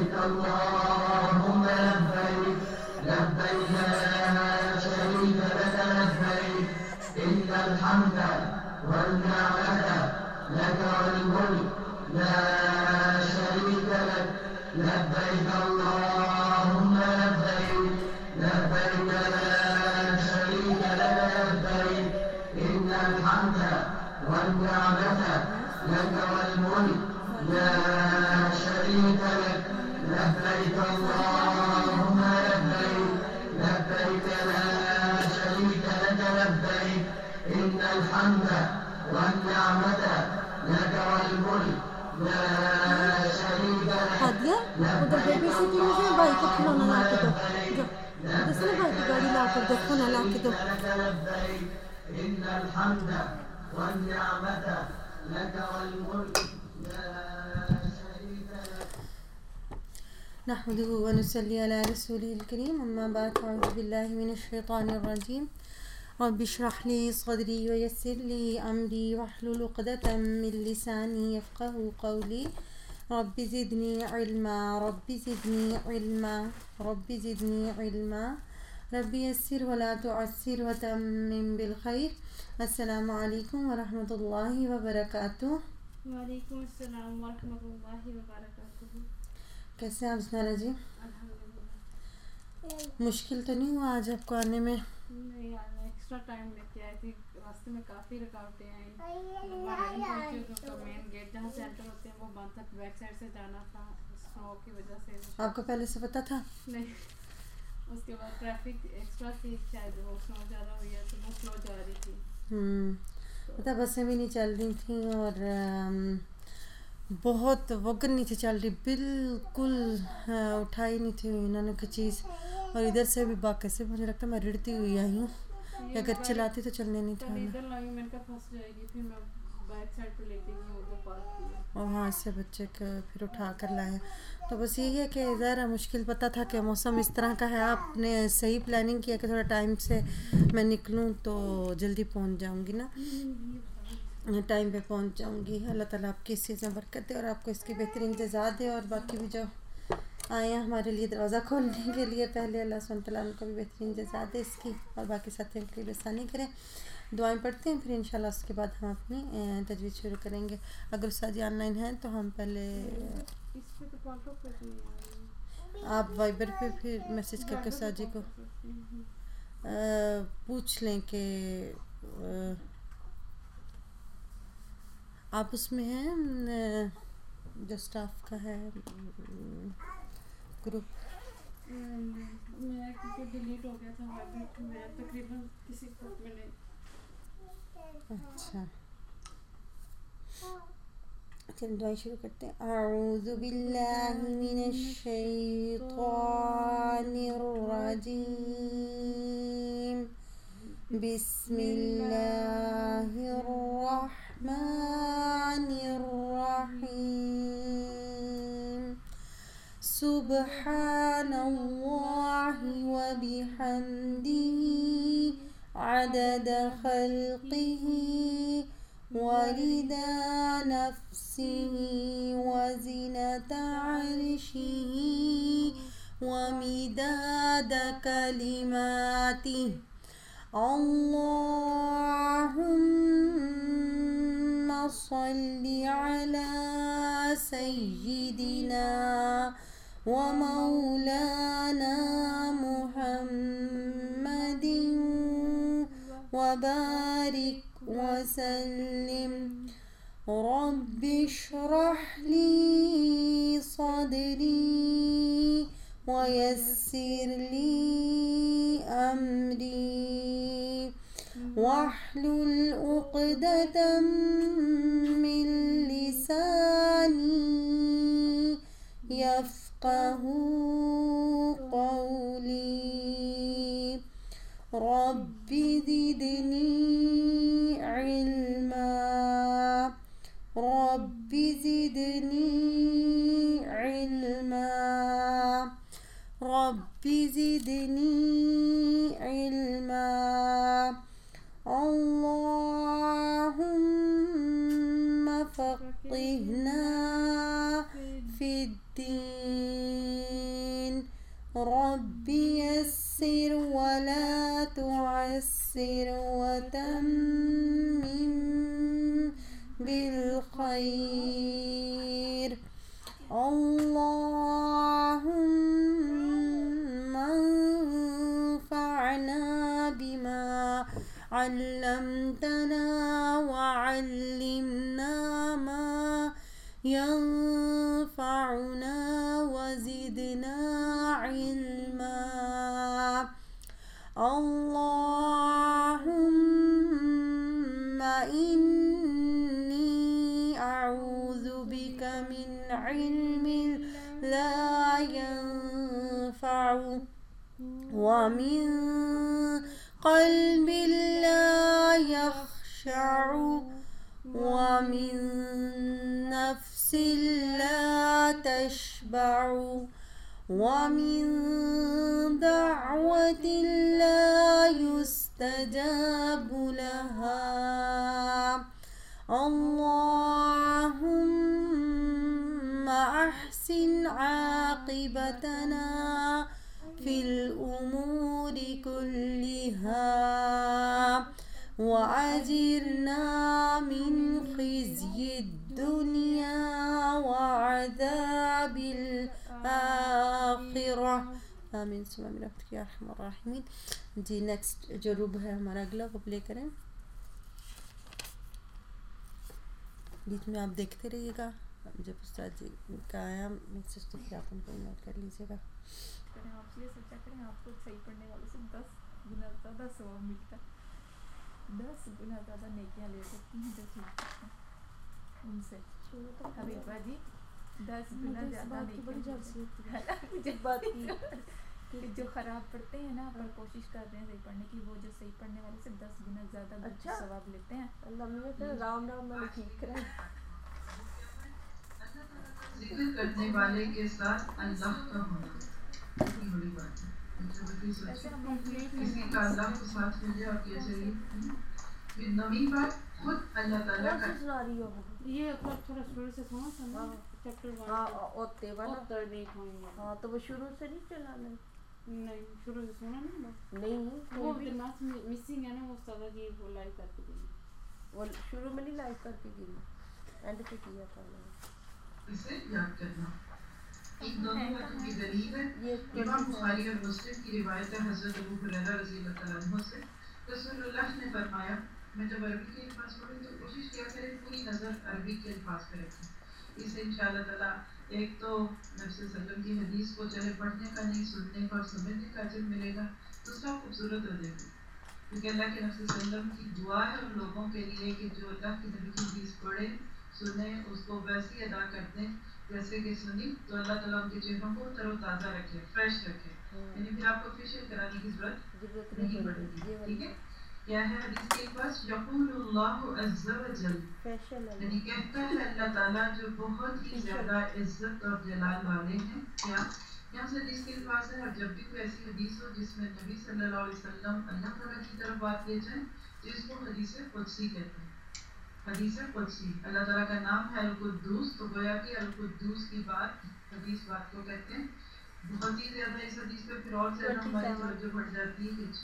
اللهم لبيك لبيك لا شريك لك لبيك إن الحمد والنعمة لك والملك لا شريك لك لبيك اللهم لبيك لبيك لا شريك لك لبيك إن الحمد والنعمة لك والملك لا شريك لك لبيك اللهم لبيك لبيك لا شريك لك لبيك إن الحمد والنعمة لك والملك لا شريك لك हादिया उधर बेबी सिटी में से भाई को खिलौना ला के दो दूसरे भाई की गाड़ी ला कर दो खाना ला के दो إن الحمد والنعمة لك والملك لا شريك لك نحمده ونصلي على رسوله الكريم أما بعد أعوذ بالله من الشيطان الرجيم رب اشرح لي صدري ويسر لي أمري واحلل عقدة من لساني يفقهوا قولي رب زدني علما رب زدني علما رب زدني علما رب يسر ولا تعسر وتمم بالخير السلام عليكم ورحمة الله وبركاته. وعلیکم السلام ورحمۃ اللہ وبرکاتہ. کیسے آپ زنارا جی؟ الحمدللہ. مشکل تو نہیں ہوا آج آپ کو آنے میں؟ نہیں یار میں ایکسٹرا ٹائم لے کے آئی تھی, راستے میں کافی رکاوٹیں آئیں. تو مین گیٹ جہاں سے انٹر ہوتے ہیں وہ بند تک بیک سائڈ سے جانا تھا, سنو کی وجہ سے. آپ کو پہلے سے پتہ تھا؟ نہیں, اس کے بعد ٹریفک ایکسٹرا تھی, شاید وہ سنو زیادہ ہوئی ہے تو وہ سلو جا رہی تھی. پتہ بسیں بھی نہیں چل رہی تھیں اور بہت وگن نہیں تھی چل رہی, بالکل اٹھائی نہیں تھی انہوں نے کوئی چیز. اور ادھر سے بھی باقی سے مجھے لگتا ہے میں رڑتی ہوئی آئی ہوں, اگر چلاتی تو چلنے نہیں تھا. ادھر لائی میں نے کہا پھنس جائے گی, پھر میں بیک سائڈ پہ لے کے گئی ادھر پارک کیا اور وہاں سے بچے کو پھر اٹھا کر لائے. تو بس یہی ہے کہ ظاہر مشکل پتہ تھا کہ موسم اس طرح کا ہے. آپ نے صحیح پلاننگ کیا کہ تھوڑا ٹائم سے میں نکلوں تو جلدی پہنچ جاؤں گی نا, ٹائم پہ پہنچ جاؤں گی. اللہ تعالیٰ آپ کی اس چیز میں برکت دے اور آپ کو اس کی بہترین جزا دے, اور باقی بھی جو آئے ہیں ہمارے لیے دروازہ کھولنے کے لیے پہلے اللہ سبحانہ وتعالیٰ ان کو بھی بہترین جزا دے اس کی, اور باقی ساتھیوں کے لیے آسانی کریں. دعائیں پڑھتے ہیں پھر انشاءاللہ اس کے بعد ہم اپنی تجوید شروع کریں گے. اگر استاد جی آن لائن ہیں تو ہم پہلے اس پہ تو پالٹو پہ نہیں آ رہی. آپ وائبر پہ پھر میسج کر کے استاد جی کو پوچھ لیں کہ آپ اس میں ہیں جو اسٹاف کا ہے گروپ. میرا کیونکہ ڈیلیٹ ہو گیا تھا وائبر, میرا تقریباً کسی گروپ میں نہیں. اچھا چلیں دعائیں شروع کرتے ہیں. اعوذ باللہ من الشیطان الرجیم بسم اللہ الرحمن الرحیم سبحان اللہ وبحمدہ عدد خلقہ ورضا نفسه وزنة عرشه ومداد كلماته. اللهم صل على سيدنا ومولانا محمد وبارك وسلم. رب اشرح لي صدري ويسر لي أمري واحلل عقدة من لساني يفقه قولي. رب زدني علما رب زدني علما رب زدني علما. اللهم فقهنا في الدين رب يسر ولا تعسر وتمم بالخير اللهم انفعنا بما علمتنا وعلمنا ما ينفعنا وزدنا علما اللهم إني أعوذ بك من علم لا ينفع ومن قلب لا يخشع ومن نفس لا تشبع ومن دعوة لا يستجاب لها اللهم أحسن عاقبتنا في الأمور كلها وأجرنا من خزي الدنيا وعذاب الآخرة آمین ثم آمین برحمتک یا ارحم الراحمین. جی نیکسٹ جو رب ہے ہمارا اگلا وہ پلے کریں. بیچ میں آپ دیکھتے رہیے گا جب استاد جی کا آیا میسج تو پھر آپ ان کو نوٹ کر لیجیے گا. آپ یہ سوچا کریں آپ کو صحیح پڑھنے والوں سے 10 گنا زیادہ ثواب ملتا ہے, 10 گنا زیادہ نیکیاں لے سکتی ہیں جو ٹھیک کرتے ہیں ان سے. حبیبہ جی 10 گنا زیادہ نیکیاں جو خراب پڑھتے ہیں نا پر کوشش کر رہے ہیں صحیح پڑھنے کی, وہ جو صحیح پڑھنے والے سے 10 گنا زیادہ ثواب لیتے ہیں. اللہ مجھے رام رام میں ٹھیک کریں. ذکر کرنے والے کے ساتھ اللہ کا ہونا بڑی بڑی بات ہے. کسی کا اللہ کے ساتھ مل جائے اور کیا چاہیے. پھر نویں بات خود اللہ تعالیٰ کا یہ تھوڑا شروع سے سنا تھا چیپٹر 1 ہوتے والا ہاں تو وہ شروع سے نہیں چلانا. نہیں شروع سے سنا نہیں وہ مسنگ ہے نا وہ سادہ جی وہ لائیو کر کے دیں وہ شروع میں نہیں لائیو کر کے گئی اینڈ پہ کیا تھا. اسے یاد کرنا. ایک دونوں باتوں کی دلیل ہے امام بخاری اور مسلم کی روایت ہے حضرت ابو ہریرہ رضی اللہ تعالیٰ عنہ سے. رسول اللہ نے فرمایا میں جب عربی کے الفاظ پڑھوں تو کوشش کیا کریں پوری نظر عربی کے الفاظ پہ رکھیں. اس سے انشاءاللہ تعالیٰ ایک تو نبی صلی اللہ علیہ وسلم کی حدیث کو چلے پڑھنے کا نہیں سننے کا اور سمجھنے کا اجر ملے گا. دوسرا خوبصورت ہو جائے گی کیونکہ اللہ کے نبی صلی اللہ علیہ وسلم کی دعا ہے ان لوگوں کے لیے کہ جو اللہ کے نبی کی حدیث پڑھیں سنیں اس کو ویسی ادا کر دیں جیسے کہ سنی تو اللہ تعالیٰ ان کے چہروں کو تر و تازہ رکھے, فریش رکھے. یعنی پھر آپ کو فیشیل کرانے کی ضرورت نہیں پڑے گی. ٹھیک ہے. کیا ہے حدیث کے پاس یقول اللہ عز وجل یعنی کہتا ہے اللہ تعالیٰ جو بہت ہی زیادہ عزت اور جلال والے ہیں. کیا یہاں سے حدیث کے الفاظ ہے اور جب بھی کوئی ایسی حدیث ہو جس میں نبی صلی اللہ علیہ وسلم اللہ تعالیٰ کی طرف بات لے جائیں تو اس کو حدیث قدسی کہتے ہیں. حدیث قدسی اللہ تعالیٰ کا نام ہے القدوس, تو گویا کہ القدوس کی بات حدیث بات کو کہتے ہیں. بہت ہی زیادہ اس حدیث پہ پھر اور زیادہ ہماری توجہ بڑھ جاتی ہے کہ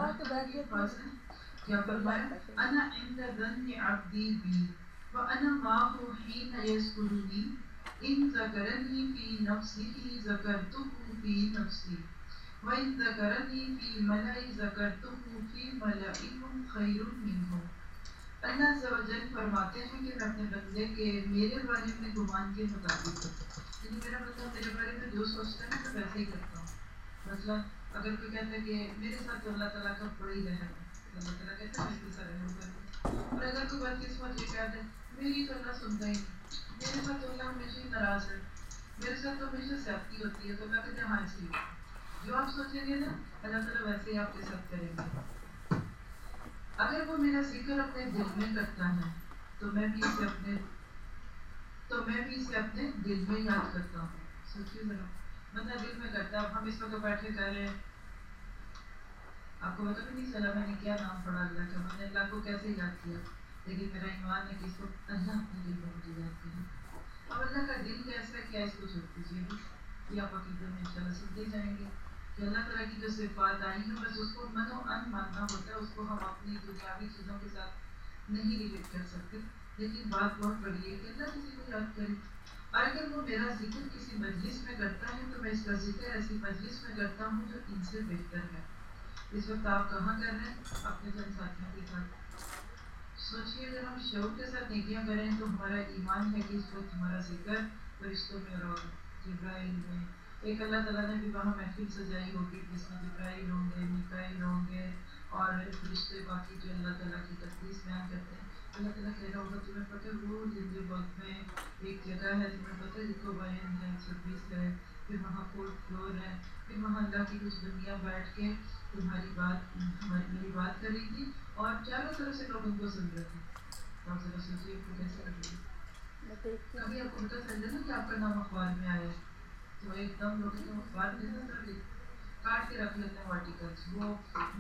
کیا فرمایا انا عند ظن عبدی بی وانا معه حين يذكرني ان ذكرني في نفسه ذكرته في نفسي وان ذكرني في ملأ ذكرته في ملأ خير منه. اللہ عز و جل فرماتے ہیں کہ میں اپنے بندے کے میرے بارے میں گمان کے مطابق یعنی میرا بندہ میرے بارے میں جو سوچتا ہے میں ویسے ہی کرتا ہوں. مطلب اگر کوئی کہتا ہے کہ میرے ساتھ تو اللہ تعالیٰ کا بڑی رحم ہے, اللہ تعالیٰ کہتا ہے میں سارے رحم کروں. اور اگر کوئی بات قسمت یہ کہتے ہیں میری تو اللہ سنتا ہی نہیں, میرے ساتھ تو اللہ ہمیشہ ہی ناراض ہے, میرے ساتھ تو ہمیشہ زیادتی ہوتی ہے, تو اللہ کہتے ہیں ہاں اس لیے جو آپ سوچیں گے نا اللہ تعالیٰ ویسے ہی آپ کے ساتھ کریں گے. اگر وہ میرا ذکر اپنے دل میں کرتا ہے تو میں بھی اسے اپنے دل میں یاد کرتا ہوں. سوچیے ذرا بندہ دل میں کرتا ہے. اب ہم اس وقت بیٹھے کر رہے ہیں, آپ کو پتہ بھی نہیں چلا میں نے کیا نام پڑھا اللہ کا, میں نے اللہ کو کیسے یاد کیا, لیکن میرا ایمان ہے کہ اس کو اللہ اپنے دل میں مجھے یاد کرے. اب اللہ کا دل کیسا ہے کیا اس کو چھوڑ دیجیے. یہ آپ عقیدے میں انشاءاللہ سنتے جائیں گے کہ اللہ تعالیٰ کی جو صفات آئی ہیں بس اس کو من و ان ماننا ہوتا ہے، اس کو ہم اپنی دنیاوی چیزوں کے ساتھ نہیں ریلیٹ کر سکتے. لیکن بات بہت بڑی ہے کہ اللہ کسی کو یاد کرے، اور اگر وہ میرا ذکر کسی مجلس میں کرتا ہے تو میں اس کا ذکر ایسی مجلس میں کرتا ہوں جو ان سے بہتر ہے. اس وقت آپ کہاں کر رہے ہیں؟ اپنے جن ساتھیوں کے ساتھ. سوچیے اگر ہم شعور کے ساتھ نیکیاں کریں تو ہمارا ایمان ہے کہ اس وقت ہمارا ذکر فرشتوں میں اور جبرائیل میں، ایک اللہ تعالیٰ نے بھی وہاں محفل سجائی ہوگی جس میں جبرائیل ہوں گے، میکائیل ہوں گے اور فرشتے باقی جو اللہ تعالیٰ کی تقدیس بیان کرتے ہیں. اللہ تعالیٰ کہہ رہا ہوگا تمہیں پتہ ہے وہ زندہ وقت میں ایک جگہ ہے تمہیں پتہ ہے جس کو بیان ہے 26 ہے، پھر وہاں 4th فلور ہے، پھر وہاں اللہ کی کچھ دنیا بیٹھ کے تمہاری بات میری بات کر رہی تھی اور چاروں طرف سے لوگ ان کو سن رہے تھے. آپ ذرا سوچیے کہ کیسے لگے. کبھی آپ کو پتہ چل جائے نا کہ آپ کا نام اخبار میں آیا ہے تو ایک دم لوگ اخبار نہیں کر رہے کاٹ کے رکھ لیتے ہیں آرٹیکلس، وہ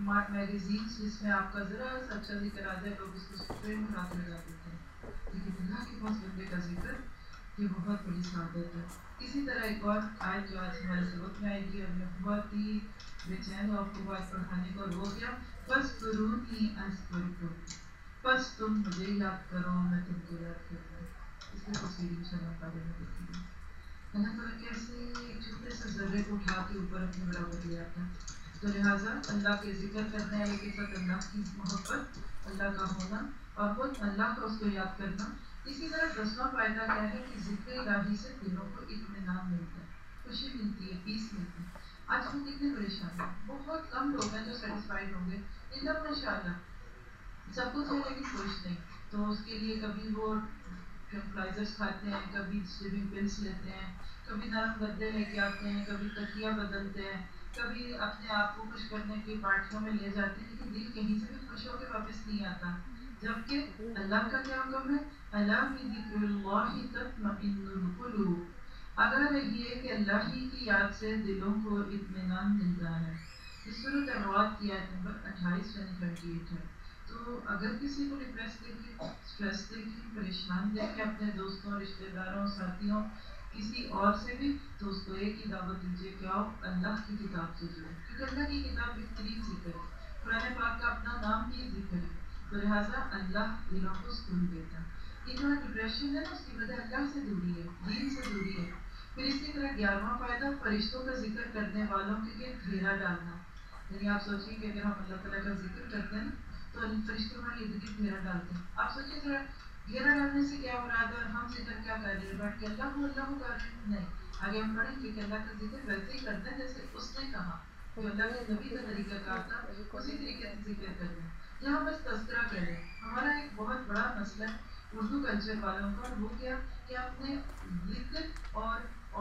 میگزینس جس میں آپ کا ذرا سا اچھا ذکر آ جائے لوگ اس کو فریم میں رکھ لگا دیتے ہیں. لیکن اللہ کے پاس بندے کا ذکر یہ بہت بڑی سعادت ہے. اسی طرح ایک اور آیت جو آج ہمارے سبق میں آئے گی اور میں بہت ہی بے چین ہوں آپ کو بات پڑھانے کو رو گیا. بس قرونی اذکرکم، بس تم مجھے یاد کرو میں تم کو یاد کروں. اس میں تصویر انشاءاللہ بارے میں دیکھیں گے. اللہ تعالیٰ کیسے ایک چھوٹے سے ذرے کو اٹھا کے اوپر اپنے برابر لے آتا ہے. تو لہٰذا اللہ کے ذکر کرنا ہے کے ساتھ اللہ کی محبت، اللہ کا ہونا اور خود اللہ کا اس کو یاد کرنا. اسی طرح 10واں فائدہ کیا ہے کہ ذکر الہی سے دلوں کو اطمینان ملتا ہے، خوشی ملتی ہے، پیس ملتی ہے. آج ہم کتنے پریشان ہیں، بہت کم لوگ ہیں جو سیٹسفائڈ ہوں گے. ادھر ماشاء اللہ سب کچھ ہے لیکن خوش نہیں. تو اس کے لیے کبھی وہ ٹرانکلائزرس کھاتے ہیں، کبھی سلیپنگ پلس لیتے ہیں، کبھی نرم گدے لے کے آتے ہیں، کبھی تکیہ بدلتے ہیں، کبھی اپنے آپ کو خوش کرنے کی پارٹیوں میں لے جاتے ہیں، لیکن دل کہیں سے بھی خوش ہو کے واپس نہیں آتا. جبکہ اللہ کا کیا حکم ہے؟ الا بذکر اللہ تطمئن القلوب. اگر یہ کہ اللہ ہی کی یاد سے دلوں کو اطمینان ملتا ہے. اس سورۃ الرعد کی آیت نمبر 28 یعنی 28 ہے. تو اگر کسی کو ڈپریس دیکھے، اسٹریس دیکھے، پریشان دیکھے اپنے دوستوں، رشتہ داروں، ساتھیوں، کسی اور سے بھی، تو اس کو ایک ہی دعوت دیجیے کہ آؤ اللہ کی کتاب سے جڑو، کیونکہ اللہ کی کتاب بہترین ذکر ہے. قرآن پاک کا اپنا نام بھی ذکر ہے، تو لہٰذا اللہ دلوں کو سکون دیتا ہے. یہ جو ڈپریشن ہے نا اس کی وجہ اللہ سے دوری ہے، دین سے دوری ہے. پھر اسی طرح 11واں فائدہ فرشتوں کا ذکر کرنے والوں کے لیے گھیرا ڈالنا. یعنی آپ سوچیں کہ اگر ہم اللہ تعالیٰ کا ذکر کرتے ہیں تو فرشتوں کا یہ گھیرا ڈالتے ہیں. آپ سوچیں ذرا گھیرا ڈالنے سے کیا مراد ہے؟ اور ہم ذکر کیا کر رہے ہیں؟ بیٹھ کے اللہ کو کر رہے ہیں؟ نہیں. آگے ہم پڑھیں گے کہ اللہ کا ذکر ویسے ہی کرتے ہیں جیسے اس نے کہا، جو اللہ کے نبی کا طریقہ کہا تھا اسی طریقے سے ذکر کرتے ہیں. یہاں بس تذکرہ کریں. ہمارا ایک بہت بڑا مسئلہ ہے اردو کلچر والوں کا، وہ کیا کہ آپ نے ذکر اور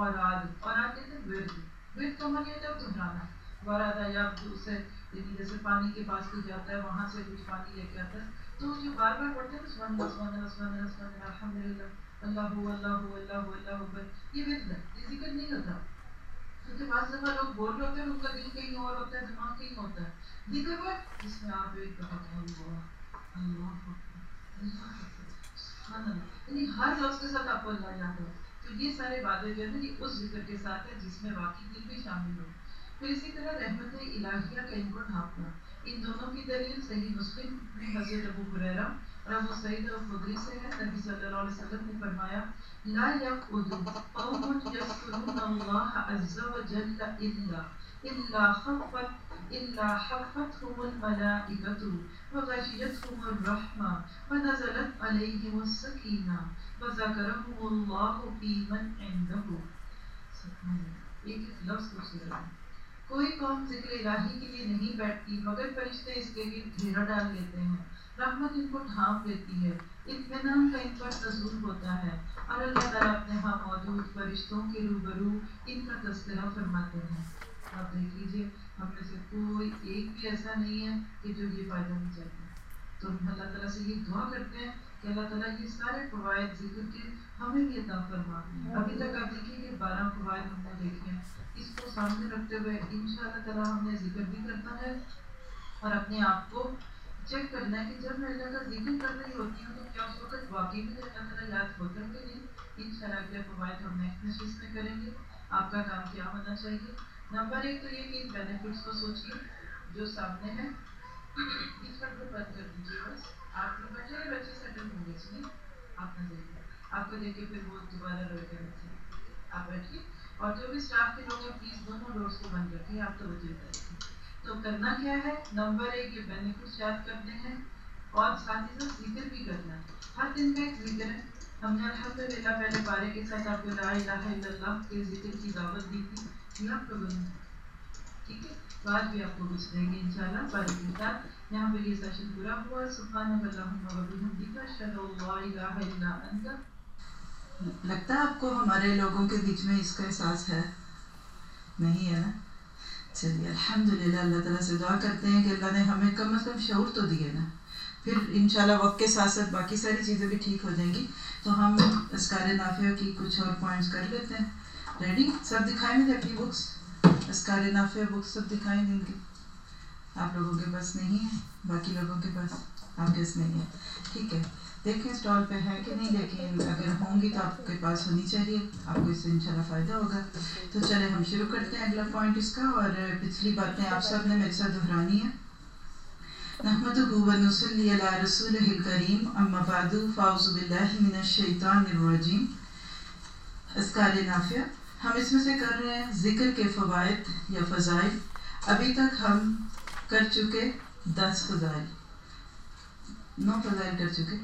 اوراد کہتے ہیں ورد. ورد کا معنی ہوتا ہے دہرانا. ورادہ یا اسے جیسے پانی کے پاس کوئی جاتا ہے وہاں سے کچھ پانی لے کے آتا ہے، تو جو بار بار پڑھتے ہیں سبحان اللہ سبحان اللہ سبحان اللہ سبحان اللہ الحمدللہ اللہ اللہ اللہ اللہ اکبر، یہ ورد ہے، یہ ذکر نہیں ہوتا. کیونکہ بعض دفعہ لوگ بول رہے ہوتے ہیں ان کا دل کہیں اور ہوتا ہے، دماغ کہیں ہوتا ہے. ذکر ہے جس میں آپ ایک دفعہ اللہ اللہ سبحان اللہ، یعنی ہر لفظ کے ساتھ آپ کو اللہ یاد ہو. تو یہ سارے باتیں جو ہے نا یہ اس ذکر کے ساتھ ہے جس میں واقعی دل بھی شامل ہو. پھر اسی طرح رحمت الہیہ کا ان کو ڈھانپنا. ان دونوں کی دلیل صحیح مسلم میں حضرت ابو ہریرہ اور ابو سعید الخدری سے ہے. نبی صلی اللہ علیہ وسلم نے فرمایا لا يقعد قوم يذكرون الله عز وجل إلا حفتهم الملائكة وغشيتهم الرحمة ونزلت عليهم السكينة وذكرهم الله في من عنده. ایک لفظ خوبصورت ہے. کوئی قوم ذکر الہی کے لیے نہیں بیٹھتی مگر فرشتے اس کے لیے گھیرا ڈال لیتے ہیں، رحمت ان کو ڈھانپ لیتی ہے، اطمینان کا ان پر نزول ہوتا ہے، اور اللہ تعالیٰ اپنے ہاں موجود فرشتوں کے روبرو ان کا تذکرہ فرماتے ہیں. آپ دیکھ لیجیے ہم میں سے کوئی ایک بھی ایسا نہیں ہے کہ جو یہ فائدہ نہیں چاہتا. تو ہم اللہ تعالیٰ سے یہ دعا کرتے ہیں کہ اللہ تعالیٰ یہ سارے فوائد ذکر کے ہمیں بھی عطا فرما. ابھی تک آپ دیکھیے کہ 12 فوائد ہم نے دیکھے ہیں. اس کو سامنے رکھتے ہوئے انشاءاللہ تعالیٰ ہم نے ذکر بھی کرنا ہے اور اپنے آپ کو چیک کرنا ہے کہ جب میں اللہ کا ذکر کر رہی ہوتی ہوں تو کیا اس وقت واقعی میں اللہ تعالیٰ یاد ہوتا ہے کہ نہیں. انشاءاللہ اگلے فوائد ہم نیکسٹ نشست میں کریں گے. آپ کا کام کیا ہونا چاہیے. نمبر 1 تو یہ کہ بینیفٹس کو سوچیے جو سامنے ہے. اس پر کو بند کر دیجیے. بس آپ کے بچے سیٹل ہوں گے اس میں. آپ نہ دیکھیں, آپ کو دیکھ کے پھر وہ دوبارہ روئے کریں گے. آپ بیٹھیے, اور جو بھی اسٹاف کے لوگ ہیں پلیز دونوں ڈورس کو بند رکھیں. آپ تو بچے بیٹھیں. تو کرنا کیا ہے, نمبر 1 یہ بینیفٹس یاد کرنے ہیں, اور ساتھ ہی ساتھ ذکر بھی کرنا ہے. ہر دن کا ایک ذکر ہے. ہم نے الحمدللہ پہلے پارے کے ساتھ آپ کو لا الہ الا اللہ کے ذکر کی دعوت دی تھی. یہ آپ کو بنوں, ٹھیک ہے, بعد بھی آپ کو کچھ دیں گے انشاءاللہ پارے کے ساتھ. یہاں پہ یہ سیشن پورا ہوا. سبحانک اللہم و بحمدک اشہد ان لا الہ الا انت. لگتا ہے آپ کو ہمارے لوگوں کے بیچ میں اس کا احساس ہے؟ نہیں ہے نا. چلیے الحمدللہ, اللہ تعالیٰ سے دعا کرتے ہیں کہ اللہ نے ہمیں کم از کم شعور تو دیے نا. پھر انشاءاللہ وقت کے ساتھ ساتھ باقی ساری چیزیں بھی ٹھیک ہو جائیں گی. تو ہم اذکار نافعہ کی کچھ اور پوائنٹس کر لیتے ہیں. ریڈی؟ سب دکھائیں مجھے اپنی بکس, اذکار نافعہ بکس سب دکھائیں دن کی. آپ لوگوں کے پاس نہیں ہے, باقی لوگوں کے پاس, آپ کے پاس نہیں ہے, ٹھیک ہے. دیکھیں اسٹال پہ ہے کہ نہیں, لیکن اگر ہوں گی تو آپ کے پاس ہونی چاہیے. آپ کو اس سے انشاءاللہ فائدہ ہوگا. تو چلیں ہم شروع کرتے ہیں اگلا پوائنٹ اس کا. اور پچھلی باتیں آپ سب نے میرے ساتھ دہرانی ہے. نحمدہ و نصلی علی رسولہ الکریم, اما بعد, فاعوذ باللہ من الشیطان الرجیم. اذکار نافعہ ہم اس میں سے کر رہے ہیں ذکر کے فوائد یا فضائل. ابھی تک ہم کر چکے 10 فضائل, 9 فضائل کر چکے,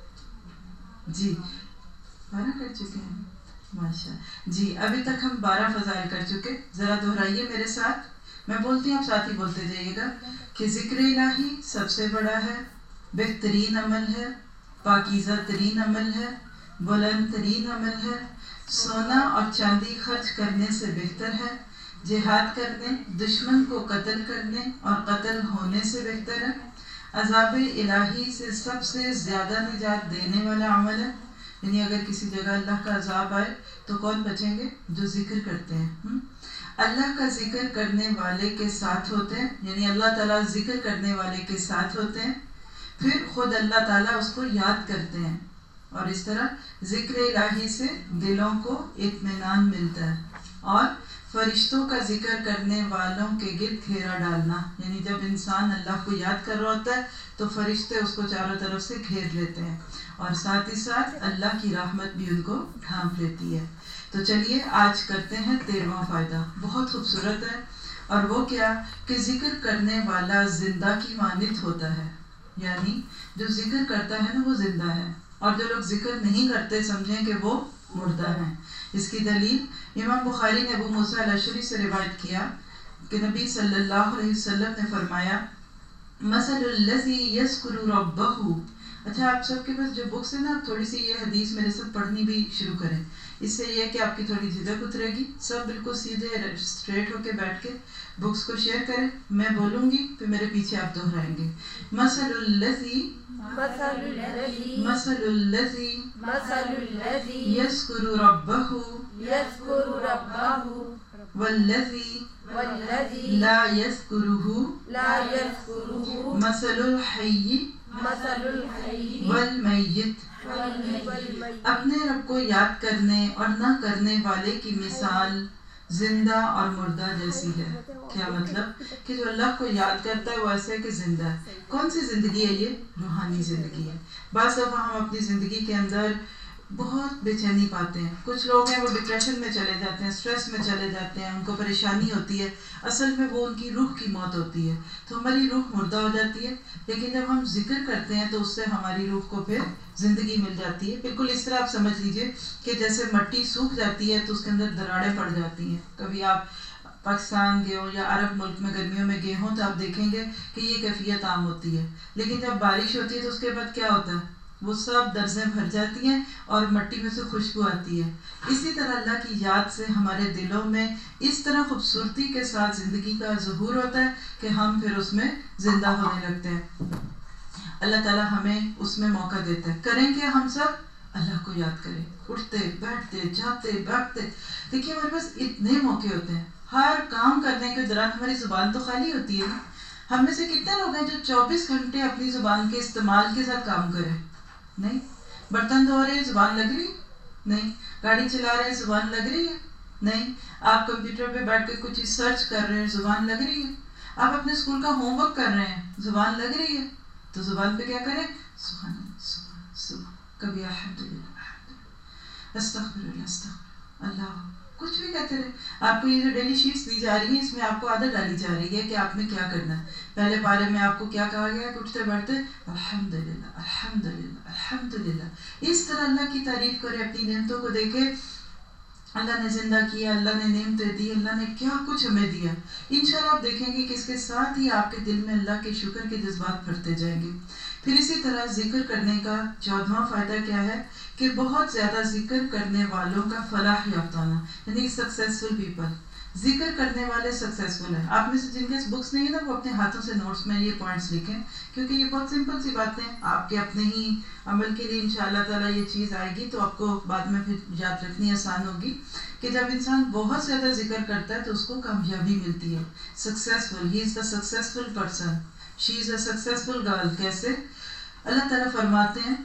جی 12 کر چکے ہیں, ماشاء. جی ابھی تک ہم 12 فضائل کر چکے. ذرا دہرائیے میرے ساتھ, میں بولتی ہوں آپ ساتھ ہی بولتے جائیے گا کہ ذکر الہی سب سے بڑا ہے, بہترین عمل ہے, پاکیزہ ترین عمل ہے, بلند ترین عمل ہے, سونا اور چاندی خرچ کرنے سے بہتر ہے, جہاد کرنے, دشمن کو قتل کرنے اور قتل ہونے سے بہتر ہے, عذاب الہی سے سب سے زیادہ نجات دینے والا عمل ہے. یعنی اگر کسی جگہ اللہ کا عذاب آئے تو کون بچیں گے؟ جو ذکر کرتے ہیں. اللہ کا ذکر کرنے والے کے ساتھ ہوتے ہیں, یعنی اللہ تعالیٰ ذکر کرنے والے کے ساتھ ہوتے ہیں, پھر خود اللہ تعالیٰ اس کو یاد کرتے ہیں, اور اس طرح ذکر الہی سے دلوں کو اطمینان ملتا ہے. اور فرشتوں کا ذکر کرنے والوں کے گرد گھیرا ڈالنا, یعنی جب انسان اللہ کو یاد کر رہا ہوتا ہے تو فرشتے اس کو چاروں طرف سے گھیر لیتے ہیں, اور ساتھ ہی ساتھ اللہ کی رحمت بھی ان کو ڈھانپ لیتی ہے. تو چلیے آج کرتے ہیں 13واں فائدہ, بہت خوبصورت ہے. اور وہ کیا کہ ذکر کرنے والا زندہ کی مانند ہوتا ہے. یعنی جو ذکر کرتا ہے نا وہ زندہ ہے, اور جو لوگ ذکر نہیں کرتے سمجھیں کہ وہ مردہ ہیں. اس کی دلیل امام بخاری نے ابو موسیٰ الاشعری سے روایت کیا کہ نبی صلی اللہ علیہ وسلم نے فرمایا, مثل الذی یذکر ربہ. اچھا آپ سب کے پاس جو بکس ہے نا, آپ تھوڑی سی یہ حدیث میرے ساتھ پڑھنی بھی شروع کریں. اس سے یہ ہے کہ آپ کی تھوڑی جھجک اترے گی. سب بالکل سیدھے اسٹریٹ ہو کے بیٹھ کے بکس کو شیئر کریں. میں بولوں گی پھر میرے پیچھے آپ دہرائیں گے. مثل الذی یذکر ربہ والذی لا یذکرہ مثل الحی والمیت. اپنے رب کو یاد کرنے اور نہ کرنے والے کی مثال زندہ اور مردہ جیسی ہے. کیا مطلب؟ کہ جو اللہ کو یاد کرتا ہے وہ ایسے ہے کہ زندہ ہے. کون سی زندگی ہے یہ؟ روحانی زندگی ہے. بعض دفعہ ہم اپنی زندگی کے اندر بہت بے چینی پاتے ہیں. کچھ لوگ ہیں وہ ڈپریشن میں چلے جاتے ہیں, اسٹریس میں چلے جاتے ہیں, ان کو پریشانی ہوتی ہے, اصل میں وہ ان کی روح کی موت ہوتی ہے, تو ہماری روح مردہ ہو جاتی ہے. لیکن جب ہم ذکر کرتے ہیں تو اس سے ہماری روح کو پھر زندگی مل جاتی ہے. بالکل اس طرح آپ سمجھ لیجئے کہ جیسے مٹی سوکھ جاتی ہے تو اس کے اندر دراڑیں پڑ جاتی ہیں. کبھی آپ پاکستان گئے ہوں یا عرب ملک میں گرمیوں میں گئے ہوں تو آپ دیکھیں گے کہ یہ کیفیت عام ہوتی ہے. لیکن جب بارش ہوتی ہے تو اس کے بعد کیا ہوتا ہے؟ وہ سب درزیں بھر جاتی ہیں اور مٹی میں سے خوشبو آتی ہے. اسی طرح اللہ کی یاد سے ہمارے دلوں میں اس طرح خوبصورتی کے ساتھ زندگی کا ظہور ہوتا ہے کہ ہم پھر اس میں زندہ ہونے لگتے ہیں. اللہ تعالیٰ ہمیں اس میں موقع دیتا ہے. کریں کہ ہم سب اللہ کو یاد کریں, اٹھتے بیٹھتے جاتے بیٹھتے. دیکھیے ہمارے پاس اتنے موقع ہوتے ہیں, ہر کام کرنے کے دوران ہماری زبان تو خالی ہوتی ہے نا. ہم میں سے کتنے لوگ ہیں جو 24 گھنٹے اپنی زبان کے استعمال کے ساتھ کام کریں؟ نہیں. برتن دھو رہے ہیں زبان لگ رہی ہے؟ نہیں. گاڑی چلا رہے ہیں زبان لگ رہی ہے؟ نہیں. آپ کمپیوٹر پہ بیٹھ کے کچھ چیز سرچ کر رہے ہیں, زبان لگ رہی ہے. آپ اپنے اسکول کا ہوم ورک کر رہے ہیں, زبان لگ رہی ہے, تو زبان پہ کیا کریں, سبحان اللہ سبحان سبحان, کبھی الحمدللہ استغفر اللہ استغفر اللہ, کچھ بھی کہتے رہے. آپ کو یہ جو ڈیلی شیٹس دی جا رہی ہیں, اس میں آپ کو عادت ڈالی جا رہی ہے کہ آپ نے کیا کرنا ہے. پہلے پارے میں آپ کو کیا کہا گیا کہ اٹھتے بیٹھتے الحمدللہ الحمدللہ الحمدللہ. اس طرح اللہ کی تعریف کرے, اپنی نعمتوں کو دیکھے, اللہ نے زندہ کیا, اللہ نے نعمتیں دی, اللہ نے کیا کچھ ہمیں دیا. انشاءاللہ آپ دیکھیں گے کہ اس کے ساتھ ہی آپ کے دل میں اللہ کے شکر کے جذبات بڑھتے جائیں گے. پھر اسی طرح ذکر کرنے کا 14واں فائدہ کیا ہے کہ بہت زیادہ ذکر کرنے والوں کا فلاح یافتہ ہونا, یعنی سکسیسفل پیپل. ذکر کرنے والے سکسیسفل ہیں. آپ میں سے جن کے بکس نہیں ہے نا, وہ اپنے ہاتھوں سے نوٹس میں یہ پوائنٹس لکھیں, کیونکہ یہ بہت سمپل سی باتیں آپ کے اپنے ہی عمل کے لیے انشاءاللہ تعالیٰ یہ چیز آئے گی تو آپ کو بعد میں پھر یاد رکھنی آسان ہوگی کہ جب انسان بہت زیادہ ذکر کرتا ہے تو اس کو کامیابی ملتی ہے. Successful, he is the successful person, she is a successful girl. کیسے؟ اللہ تعالیٰ فرماتے ہیں,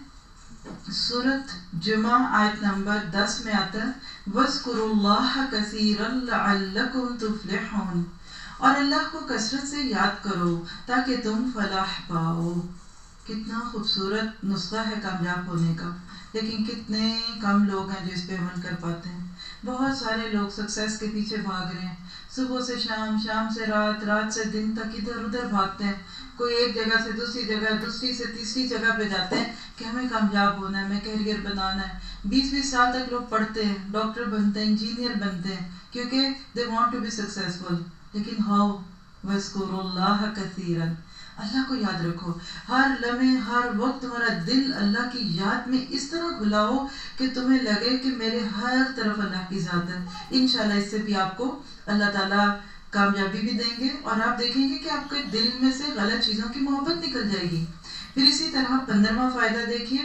سورۃ جمعہ آیت نمبر 10 میں آتا ہے, وَاذْكُرُوا اللَّهَ كَثِيرًا لَعَلَّكُمْ تُفْلِحُونَ, اور اللہ کو کثرت سے یاد کرو تاکہ تم فلاح پاؤ. کتنا خوبصورت نسخہ ہے کامیاب ہونے کا, لیکن کتنے کم لوگ ہیں جو اس پہ عمل کر پاتے ہیں. بہت سارے لوگ سکسیس کے پیچھے بھاگ رہے ہیں, صبح سے شام, شام سے رات, رات سے دن تک ادھر ادھر بھاگتے ہیں. کوئی ایک جگہ سے دوسری جگہ, دوسری سے تیسری جگہ پہ جاتے ہیں کہ ہمیں کامیاب ہونا ہے, ہمیں کیریئر بنانا ہے. 20-20 سال تک لوگ پڑھتے ہیں, ڈاکٹر بنتے ہیں, انجینئر بنتے ہیں, کیونکہ they want to be successful. لیکن ہاؤ؟ وَاذْكُرُوا اللَّهَ كَثِيرًا, اللہ کو یاد رکھو. ہر لمحے ہر وقت تمہارا دل اللہ کی یاد میں اس طرح گھلاؤ کہ تمہیں لگے کہ میرے ہر طرف اللہ کی ذات ہے. انشاءاللہ اس سے بھی آپ کو اللہ تعالیٰ کامیابی بھی دیں گے, اور آپ دیکھیں گے کہ آپ کے دل میں سے غلط چیزوں کی محبت نکل جائے گی. پھر اسی طرح 15واں فائدہ دیکھیے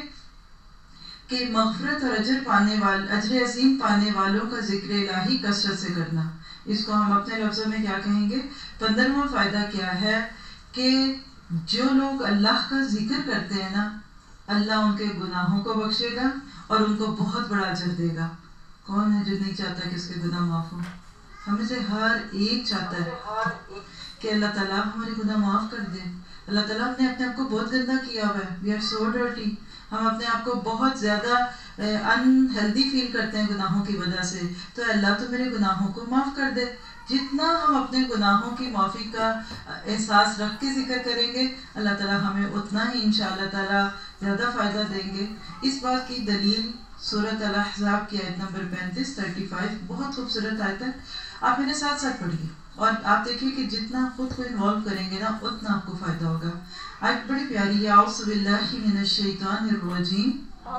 کہ مغفرت اور اجر عظیم پانے والوں کا ذکر الہی کثرت سے کرنا. اس کو ہم اپنے لفظوں میں کیا کہیں گے؟ 15واں فائدہ کیا ہے کہ جو لوگ اللہ کا ذکر کرتے ہیں نا, اللہ ان کے گناہوں کو بخشے گا اور ان کو بہت بڑا اجر دے گا. کون ہے جو نہیں چاہتا کہ اس کے گناہ معاف ہوں؟ ہمیں سے ہر ایک چاہتا ہے کہ اللہ تعالیٰ ہمارے گناہ معاف کر دے. اللہ تعالیٰ نے اپنے آپ کو بہت گندا کیا ہوا ہے. We are so dirty. ہم اپنے آپ کو بہت زیادہ انہیلدی فیل کرتے ہیں گناہوں کی وجہ سے. تو اللہ تو میرے گناہوں کو معاف کر دے. جتنا ہم اپنے گناہوں کی معافی کا احساس رکھ کے ذکر کریں گے, اللہ تعالیٰ ہمیں اتنا ہی انشاءاللہ تعالیٰ زیادہ فائدہ دیں گے. اس بات کی دلیل سورۃ الاحزاب کی آیت نمبر 35 بہت خوبصورت آیت ہے. آپ میرے ساتھ ساتھ پڑھیے اور آپ دیکھیے کہ جتنا خود کو انوالو کریں گے نا اتنا آپ کو فائدہ ہوگا. آیت بڑی پیاری ہے. اعوذ باللہ من الشیطان الرجیم.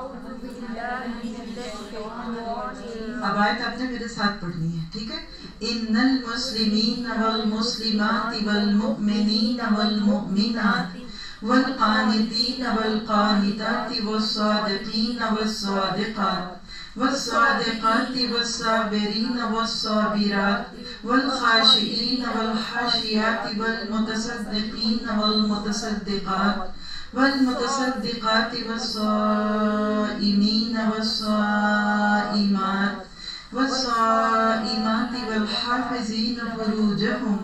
اب آیت آپ نے میرے ساتھ پڑھنی ہے, ٹھیک ہے؟ ان المسلمین والمسلمات والمؤمنین والمؤمنات والقانتین والقانتات والصادقین والصادقات والصادقات والصابرین والصابرات والخاشعین والخاشعات والمتصدقین والمتصدقات والمتصدقات والصائمین والصائمات والصائمات والحافظین فروجهم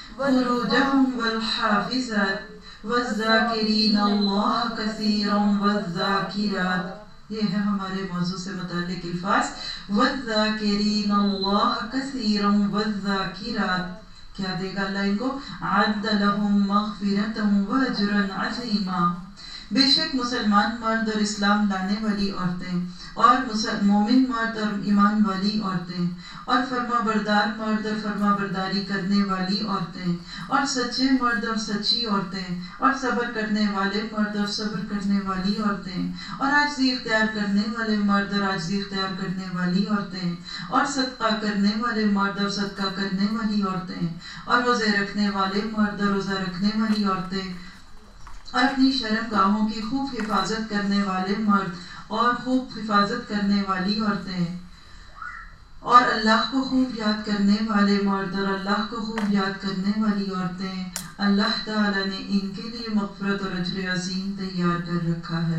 والحافظات والذاکرین اللہ کثیرا والذاکرات. یہ ہے ہمارے موضوع سے متعلق الفاظ. والذاکرین اللہ کثیرا والذاکرات. کیا دے گا اللہ ان کو؟ عد لهم مغفرتا واجرا عظیما. بے شک مسلمان مرد اور اسلام لانے والی عورتیں اور مومن مرد اور ایمان والی عورتیں اور فرما بردار مرد اور فرما برداری کرنے والی عورتیں اور سچے مرد اور سچی عورتیں اور صبر کرنے والے مرد اور صبر کرنے والی عورتیں اور عاجزی اختیار کرنے والے مرد اور عاجزی اختیار کرنے والی عورتیں اور صدقہ کرنے والے مرد اور صدقہ کرنے والی عورتیں اور روزے رکھنے والے مرد اور روزہ رکھنے والی عورتیں اور اپنی شرم گاہوں کی خوب حفاظت کرنے والے مرد اور خوب حفاظت کرنے والی عورتیں اور اللہ کو خوب یاد کرنے والے مرد اور اللہ کو خوب یاد کرنے والی عورتیں. اللہ تعالیٰ نے ان کے لیے مغفرت اور اجر عظیم تیار کر رکھا ہے.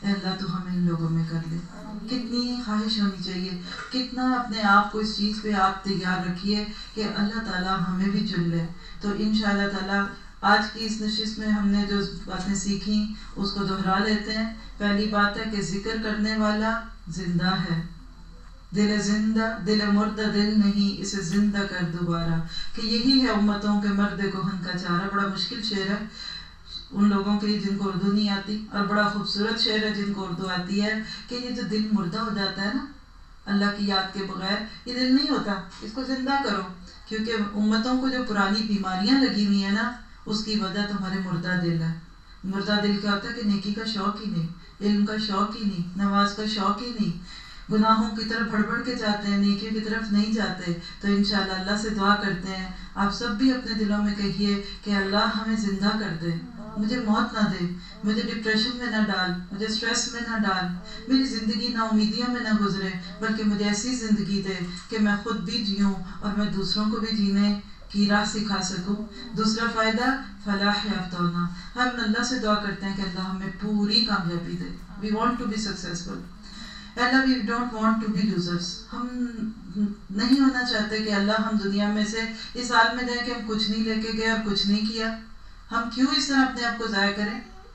اے اللہ تو ہمیں ان لوگوں میں کر لے. کتنی خواہش ہونی چاہیے, کتنا اپنے آپ کو اس چیز پہ آپ تیار رکھیے کہ اللہ تعالیٰ ہمیں بھی چن لے. تو انشاءاللہ تعالیٰ آج کی اس نشست میں ہم نے جو باتیں سیکھیں اس کو دہرا لیتے ہیں. پہلی بات ہے کہ ذکر کرنے والا زندہ ہے, دل زندہ دل مردہ دل نہیں, اسے زندہ کر دوبارہ. کہ یہی ہے امتوں کے مرد کہن کا چارہ. بڑا مشکل شعر ہے ان لوگوں کے لیے جن کو اردو نہیں آتی, اور بڑا خوبصورت شعر ہے جن کو اردو آتی ہے, کہ یہ جو دل مردہ ہو جاتا ہے نا اللہ کی یاد کے بغیر, یہ دل نہیں ہوتا, اس کو زندہ کرو. کیونکہ امتوں کو جو پرانی بیماریاں لگی ہوئی ہیں نا, اس کی وجہ تمہارے مردہ دل ہے. مردہ دل کیا ہوتا ہے کہ نیکی کا شوق ہی نہیں, علم کا شوق ہی نہیں, نماز کا شوق ہی نہیں, گناہوں کی طرف بڑھ بڑھ کے جاتے ہیں, نیکیوں کی طرف نہیں جاتے. تو انشاءاللہ اللہ سے دعا کرتے ہیں, آپ سب بھی اپنے دلوں میں کہیے کہ اللہ ہمیں زندہ کر دے, مجھے موت نہ دے, مجھے ڈپریشن میں نہ ڈال, مجھے اسٹریس میں نہ ڈال, میری زندگی نا امیدیوں میں نہ گزرے, بلکہ مجھے ایسی زندگی دے کہ میں خود بھی جیوں اور میں دوسروں کو بھی جینے کی راہ سکھا سکوں. دوسرا فائدہ فلاح یافتہ ہونا. ہم اللہ سے دعا کرتے ہیں کہ اللہ ہمیں پوری کامیابی دے. We want to be successful. اللہ we don't want to be losers. ہم نہیں ہونا چاہتے کہ اللہ ہم دنیا میں سے اس حال میں جائیں کہ ہم کچھ نہیں لے کے گئے اور کچھ نہیں کیا. ہم کیوں اس طرح اپنے آپ کو ضائع کریں؟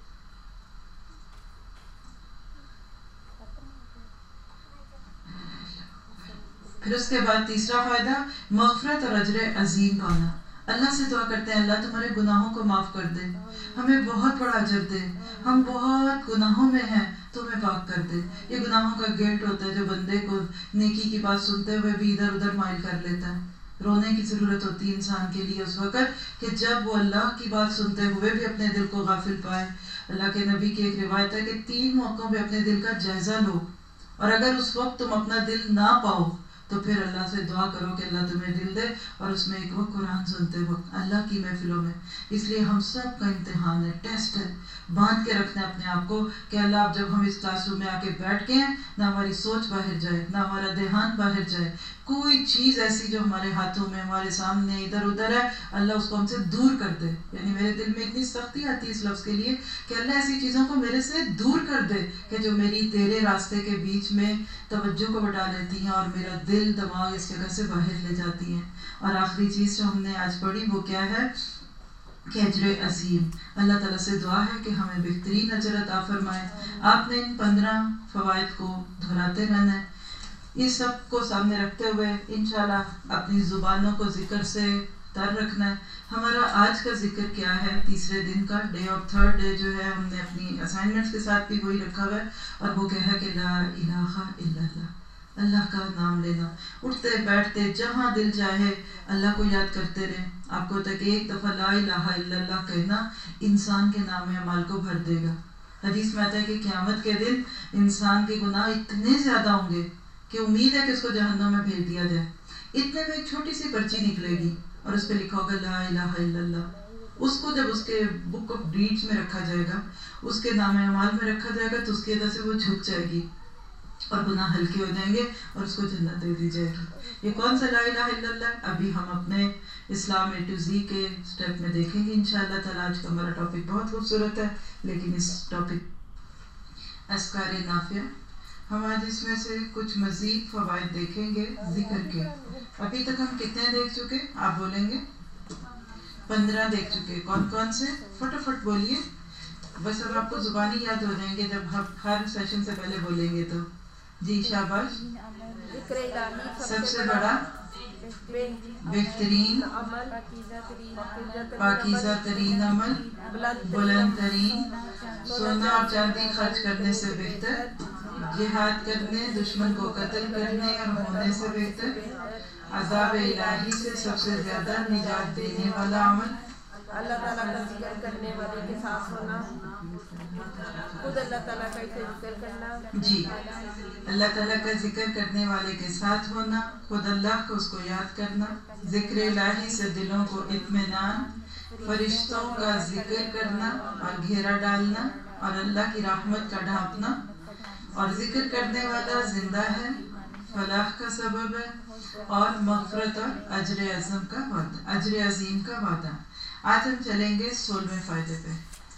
پھر اس کے بعد تیسرا فائدہ مغفرت اور اجر عظیم پانا. اللہ سے دعا کرتے ہیں اللہ تمہارے گناہوں کو معاف کر دے, ہمیں بہت بڑا اجر دے, ہم بہت گناہوں میں ہیں تو ہمیں پاک کر دے. یہ گناہوں کا گلٹ ہوتا ہے جو بندے کو نیکی کی بات سنتے ہوئے بھی ادھر ادھر مائل کر لیتا ہے. رونے کی ضرورت ہوتی ہے انسان کے لیے اس وقت کہ جب وہ اللہ کی بات سنتے ہوئے بھی اپنے دل کو غافل پائے. اللہ کے نبی کی ایک روایت ہے کہ 3 موقعوں پہ اپنے دل کا جائزہ لو, اور اگر اس وقت تم اپنا دل نہ پاؤ تو پھر اللہ سے دعا کرو کہ اللہ تمہیں دل دے. اور اس میں ایک وقت قرآن سنتے وقت اللہ کی محفلوں میں. اس لیے ہم سب کا امتحان ہے, ٹیسٹ ہے, باندھ کے رکھنا ہے اپنے آپ کو کہ اللہ اب جب ہم اس کلاس روم میں آ کے بیٹھ گئے ہیں, نہ ہماری سوچ باہر جائے, نہ ہمارا ذہن باہر جائے, کوئی چیز ایسی جو ہمارے ہاتھوں میں ہمارے سامنے ادھر ادھر ہے اللہ اس کو ہم سے دور کر دے. یعنی میرے دل میں اتنی سختی آتی ہے اس لفظ کے لیے کہ اللہ ایسی چیزوں کو میرے سے دور کر دے کہ جو میری تیرے راستے کے بیچ میں توجہ کو بٹا لیتی ہیں اور میرا دل دماغ اس جگہ سے باہر لے جاتی ہیں. اور آخری چیز جو ہم نے آج پڑھی وہ کیا ہے کہ اجر عظیم. اللہ تعالیٰ سے دعا ہے کہ ہمیں بہترین اجر عطا فرمائے. آپ نے ان 15 فوائد کو دہراتے رہنا ہے. اس سب کو سامنے رکھتے ہوئے انشاءاللہ اپنی زبانوں کو ذکر سے تر رکھنا ہے. ہمارا آج کا ذکر کیا ہے, تیسرے دن کا ڈے اور 3rd ڈے جو ہے ہم نے اپنی اسائنمنٹس کے ساتھ بھی وہی رکھا ہوا ہے, اور وہ کیا ہے کہ لا الہ الا اللہ, اللہ کا نام لینا. اٹھتے بیٹھتے جہاں دل چاہے اللہ کو یاد کرتے رہیں. آپ کو ہوتا ہے کہ ایک دفعہ لا الہ الا اللہ کہنا انسان کے نام اعمال کو بھر دے گا. حدیث میں آتا ہے کہ قیامت کے دن انسان کے گناہ اتنے زیادہ ہوں گے کہ امید ہے کہ اس کو جہنم میں بھیج دیا جائے. اتنے میں ایک چھوٹی سی پرچی نکلے گی اور اس پہ لکھا ہوگا لا الہ الا اللہ. اس کو جب اس کے بک آف ڈیڈز میں رکھا جائے گا, اس کے نام اعمال میں رکھا جائے گا, تو اس کی وجہ سے وہ جھک جائے گی اور گناہ ہلکے ہو جائیں گے اور اس کو جنت دے دی جائے گی. یہ کون سا لا الہ الا اللہ ابھی ہم اپنے اسلام A to Z کے سٹیپ میں دیکھیں گے انشاءاللہ تعالیٰ. آج کا ہمارا ٹاپک بہت خوبصورت ہے, لیکن اس ٹاپک اذکار نافع ہم آج اس میں سے کچھ مزید فوائد دیکھیں گے ذکر کے. ابھی تک ہم کتنے دیکھ چکے آپ بولیں گے؟ 15 دیکھ چکے. کون کون سے؟ فٹافٹ بولیے, بس اب آپ کو زبانی یاد ہو جائیں گے جب ہم ہر سیشن سے پہلے بولیں گے تو. جی شاباش. سب سے بڑا, بہترین, پاکیزہ ترین عمل, بلند ترین, سونا اور چاندی خرچ کرنے سے بہتر, جہاد کرنے, دشمن کو قتل کرنے اور ہونے سے بہتر, عذاب الہی سے سب سے زیادہ نجات دینے والا عمل, اللہ تعالیٰ کا ذکر کرنے والے کے ساتھ ہونا, خود اللہ تعالیٰ کا اسے ذکر کرنا. جی, اللہ تعالیٰ کا ذکر کرنے والے کے ساتھ ہونا, خود اللہ کو اس کو یاد کرنا, ذکر الہی سے دلوں کو اطمینان, فرشتوں کا ذکر کرنا اور گھیرا ڈالنا اور اللہ کی رحمت کا ڈھانپنا. اور ذکر کرنے والا زندہ ہے, فلاح کا سبب ہے, اور مغفرت اور اجر عظیم کا وعدہ. آج ہم چلیں گے 16ویں فائدے پہ.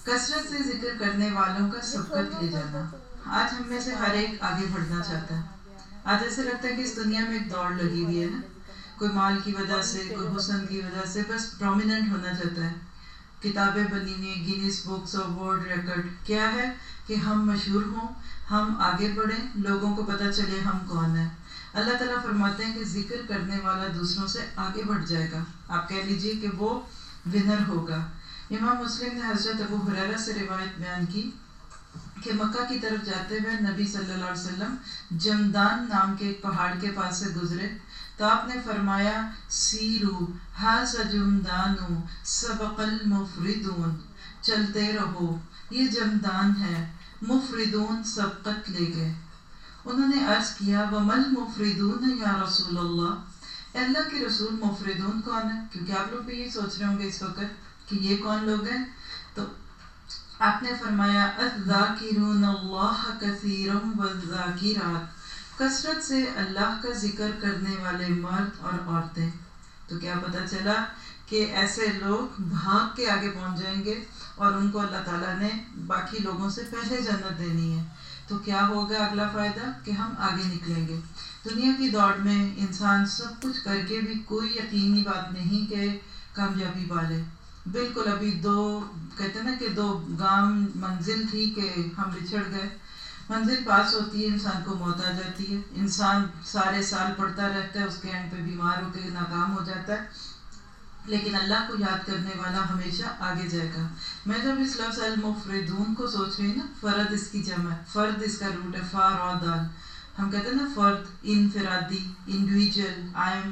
کثرت سے ذکر کرنے والوں کا سبقت لے جانا. آج ہم میں سے ہر ایک آگے بڑھنا چاہتا ہے. آج ایسے لگتا ہے کہ اس دنیا میں ایک دوڑ لگی ہوئی ہے نا, کوئی مال کی وجہ سے, کوئی حسن کی وجہ سے بس پرومیننٹ ہونا چاہتا ہے. کتابیں بنی ہوئی ہیں, گینیس بکس اور ورلڈ ریکارڈ. کیا ہے کہ ہم مشہور ہوں, ہم آگے بڑھیں, لوگوں کو پتہ چلے ہم کون ہیں. اللہ تعالیٰ فرماتے ہیں کہ ذکر کرنے والا دوسروں سے آگے بڑھ جائے گا. آپ کہہ لیجئے کہ وہ ونر ہوگا. امام مسلم نے حضرت ابو ہریرہ سے روایت بیان کی کہ مکہ کی طرف جاتے ہوئے نبی صلی اللہ علیہ وسلم جمدان نام کے ایک پہاڑ کے پاس سے گزرے تو آپ نے فرمایا سیرو ھذا جمدان سبق المفردون, چلتے رہو یہ جمدان ہے, مفردون سبقت لے گئے. انہوں نے عرض کیا ومل مفردون یا رسول اللہ, اللہ کے رسول مفردون کون ہے؟ کیونکہ آپ لوگ بھی یہ سوچ رہے ہوں گے اس وقت کہ یہ کون لوگ ہیں. تو آپ نے فرمایا الذاکرون اللہ کثیرا والذاکرات, کثرت سے اللہ کا ذکر کرنے والے مرد اور عورتیں. تو کیا پتہ چلا کہ ایسے لوگ بھاگ کے آگے پہنچ جائیں گے اور ان کو اللہ تعالیٰ نے باقی لوگوں سے پہلے جنت دینی ہے. تو کیا ہوگا اگلا فائدہ کہ ہم آگے نکلیں گے. دنیا کی دوڑ میں انسان سب کچھ کر کے بھی کوئی یقینی بات نہیں کہ کامیابی پالے. بالکل ابھی کہتے ہیں نا کہ 2 گام منزل تھی کہ ہم بچھڑ گئے. منزل پاس ہوتی ہے, انسان کو موت آ جاتی ہے, انسان سارے سال پڑھتا رہتا ہے, اس کے اینڈ پہ بیمار ہو کے ناکام ہو جاتا ہے. لیکن اللہ کو یاد کرنے والا ہمیشہ آگے جائے گا. میں جب اس لفظ المفردون کو سوچ رہی ہوں نا, فرد اس کی جمع ہے, فرد اس کا روٹ ہے, فا را دال. ہم کہتے ہیں نا فرد, انفرادی, انڈیویجول,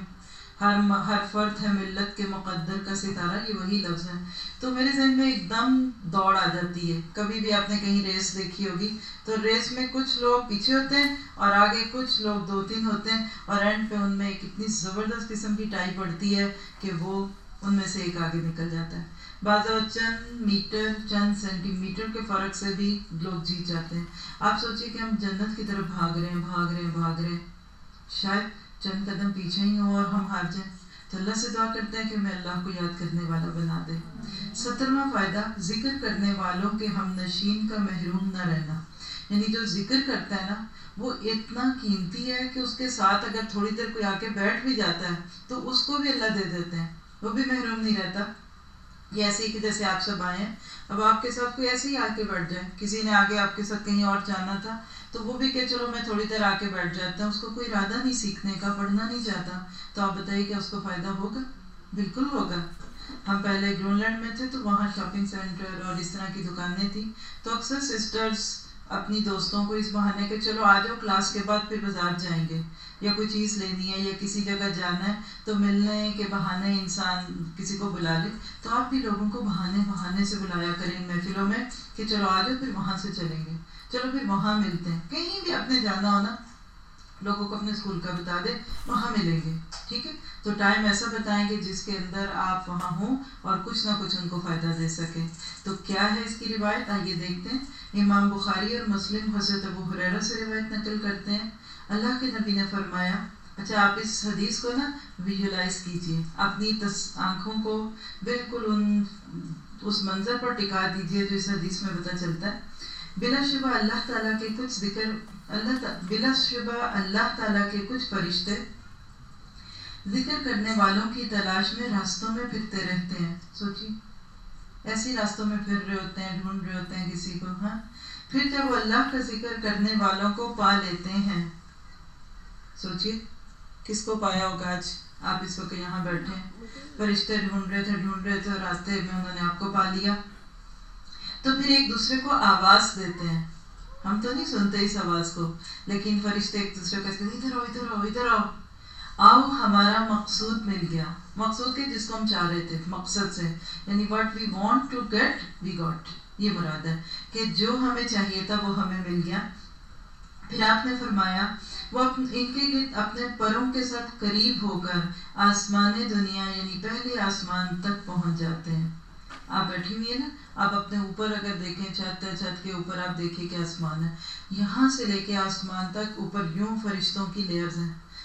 ہر فرد ہے ملت کے مقدر کا ستارہ, یہ وہی لفظ ہے. تو میرے ذہن میں ایک دم دوڑ آ جاتی ہے. کبھی بھی آپ نے کہیں ریس دیکھی ہوگی تو ریس میں کچھ لوگ پیچھے ہوتے ہیں اور آگے کچھ لوگ 2-3 ہوتے ہیں, اور اینڈ پہ ان میں ایک اتنی زبردست قسم کی ٹائی پڑتی ہے کہ وہ ان میں سے ایک آگے نکل جاتا ہے. بعض چند میٹر, چند سینٹی میٹر کے فرق سے بھی لوگ جیت جاتے ہیں. آپ سوچئے کہ ہم جنت کی طرف بھاگ رہے ہیں, شاید چند قدم پیچھے ہی ہوں اور ہم ہار جائیں. تو اللہ سے دعا کرتے ہیں کہ میں اللہ کو یاد کرنے والا بنا دے. 17واں فائدہ, ذکر کرنے والوں کے ہم نشین کا محروم نہ رہنا. یعنی جو ذکر کرتا ہے نا وہ اتنا قیمتی ہے کہ اس کے ساتھ اگر تھوڑی دیر کوئی آ کے بیٹھ بھی جاتا ہے تو اس کو بھی اللہ دے دیتے ہیں, وہ بھی محروم نہیں رہتا. یہ ایسے ہی کہ جیسے آپ سب آئے ہیں, اب آپ کے ساتھ کوئی ایسے ہی آ کے بیٹھ جائے, کسی نے آگے آپ کے ساتھ کہیں اور جانا تھا تو وہ بھی کہ چلو میں تھوڑی دیر آ کے بیٹھ جاتا ہوں, اس کو کوئی ارادہ نہیں سیکھنے کا, پڑھنا نہیں چاہتا, تو آپ بتائیے کہ اس کو فائدہ ہوگا؟ بالکل ہوگا. ہم پہلے گرون لینڈ میں تھے تو وہاں شاپنگ سینٹر اور اس طرح کی دکانیں تھیں, تو اکثر سسٹرز اپنی دوستوں کو اس بہانے کہ چلو آ جاؤ کلاس کے بعد پھر بازار جائیں گے, یا کوئی چیز لینی ہے یا کسی جگہ جانا ہے تو ملنے کے بہانے انسان کسی کو بلا لے. تو آپ بھی لوگوں کو بہانے سے بلایا کریں محفلوں میں کہ چلو آ جاؤ, پھر وہاں سے چلیں گے, چلو پھر وہاں ملتے ہیں. کہیں بھی آپ نے جانا ہو نا, لوگوں کو اپنے اسکول کا بتا دیں, وہاں ملیں گے, ٹھیک ہے. تو ٹائم ایسا بتائیں گے جس کے اندر آپ وہاں ہوں اور کچھ نہ کچھ ان کو فائدہ دے سکیں. تو کیا ہے اس کی روایت, آئیے دیکھتے ہیں. امام بخاری اور مسلم حضرت ابو ہریرہ سے روایت نقل کرتے ہیں. اللہ کے نبی نے فرمایا, اچھا آپ اس حدیث کو نا ویژولائز کیجئے, اپنی آنکھوں کو بالکل اس منظر پر ٹکا دیجئے جو اس حدیث میں پتہ چلتا ہے. بلا شبہ اللہ تعالیٰ کے کچھ اللہ تعالیٰ کے کچھ فرشتے ذکر کرنے والوں کی تلاش میں راستوں میں پھرتے رہتے ہیں. سوچیے, ایسی راستوں میں پھر رہے ہوتے ہیں, ڈھونڈ رہے ہوتے ہیں کسی کو. ہاں, پھر جب وہ اللہ کا ذکر کرنے والوں کو پا لیتے ہیں. سوچیے کس کو پایا ہوگا آج آپ اس وقت یہاں بیٹھے ہیں, فرشتے ڈھونڈ رہے تھے اور راستے میں انہوں نے آپ کو پا لیا. تو پھر ایک دوسرے کو آواز دیتے ہیں. ہم تو نہیں سنتے اس آواز کو, لیکن فرشتے ایک دوسرے کو کہتے ہیں ادھر آؤ ادھر آؤ ادھر آؤ, آؤ ہمارا مقصود مل گیا. مقصود کے جس کو ہم چاہ رہے تھے, مقصد سے, یعنی what we want to get we got, یہ مراد ہے کہ جو ہمیں چاہیے تھا وہ ہمیں مل گیا. پھر آپ نے فرمایا وہ ان کے اپنے پروں کے ساتھ قریب ہو کر آسمان دنیا یعنی پہلے آسمان تک پہنچ جاتے ہیں. آپ بیٹھی ہوئی ہے نا, آپ اپنے اوپر اگر دیکھیں, چھت کے اوپر آپ دیکھیں کہ آسمان ہے, یہاں سے لے کے آسمان تک اوپر یوں فرشتوں کی لیئرز ہیں.